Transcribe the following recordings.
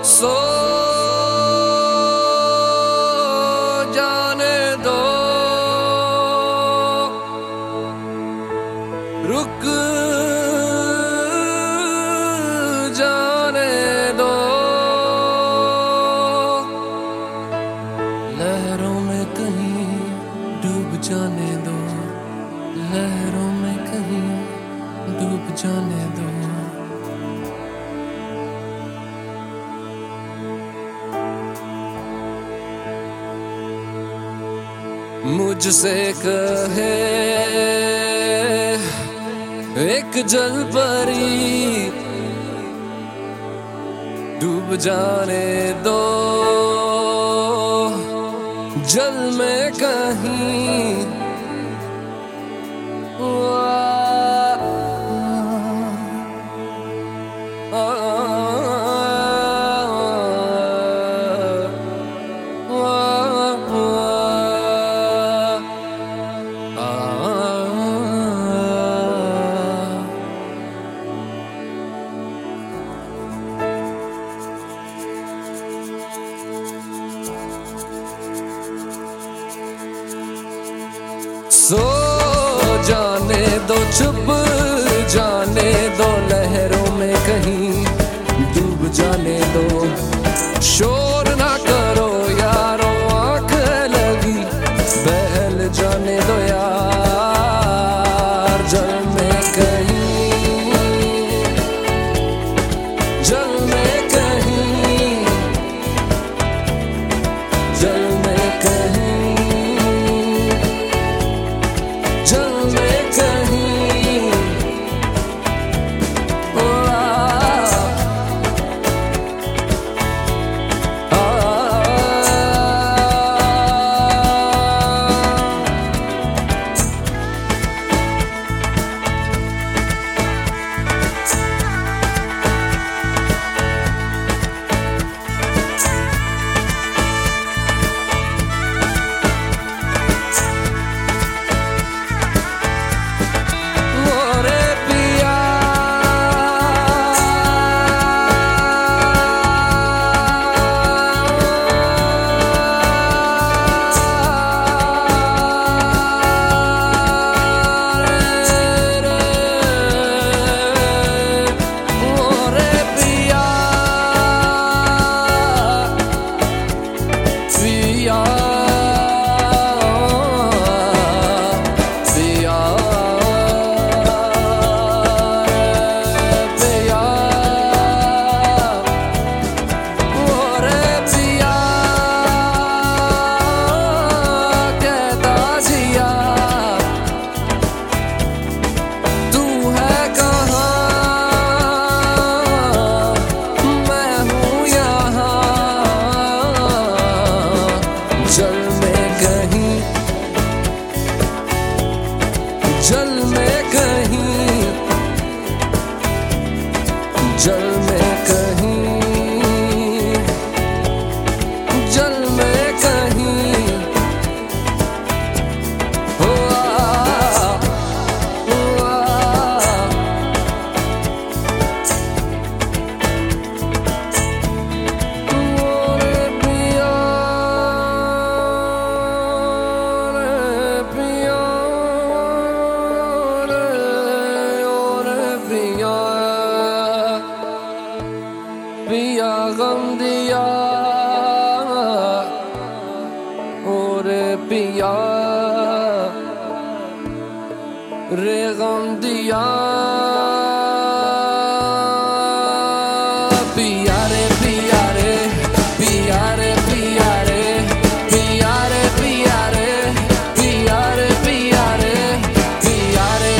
सो जाने दो, रुक जाने दो, लहरों में कहीं डूब जाने दो, लहरों में कहीं डूब जाने दो। मुझसे कहे एक जल परी, डूब जाने दो जल में कहीं। सो जाने दो, छुप जाने दो, लहरों में कहीं डूब जाने दो। शोर ना करो यारो, आंख लगी बहल जाने दो यार। जल में कहीं, जल में कहीं, जल में कहीं, जल में कहीं। जल में कहीं, जल में कहीं, जल में कहीं। ओ पिया गम दिया और पिया रे गम दिया। पिया रे पिया रे पिया रे पिया रे पिया रे पिया रे पिया रे पिया रे पिया रे।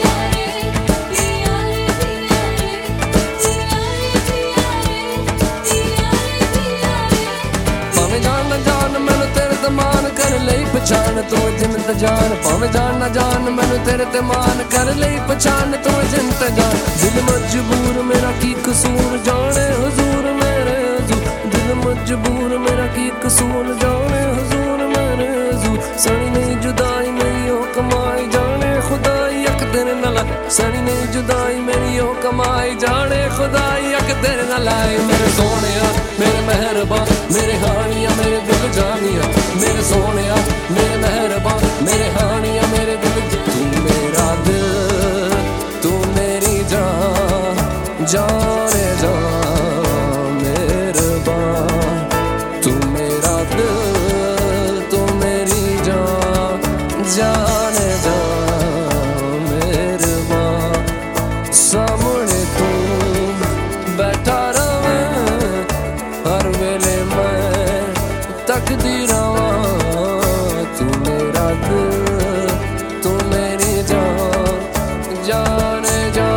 पहचान तू जिंद जान, भावे जान ना जान मैनू तेरे ते मान कर लई पहचान तू जिंद जान। दिल मजबूर मेरा की कसूर जाने हुजूर मेरे हुजूर, दिल मजबूर मेरा की कसूर जाने हुजूर मेरे हुजूर। सड़ी नहीं जुदाई नहीं हो कमाई जाने खुदाई। तेरे नाल सनी नहीं जुदाई मेरी ओ कमाई जाने खुदाई अक तेरे नाल आई मेरे सोनिया मेरे मेहरबान मेरे हानिया मेरे दिल जानिया मेरे सोनिया मेरे मेहरबान मेरे हानिया मेरे दिल तू मेरा दिल तू मेरी जान जाने जा मेहरबान तू मेरा दिल तू मेरी जान जाने जा मेहरबान सामने तू बैठा रहे हर वेले मैं तकदी रहा तू मेरा दिल तू मेरी जान जाने जा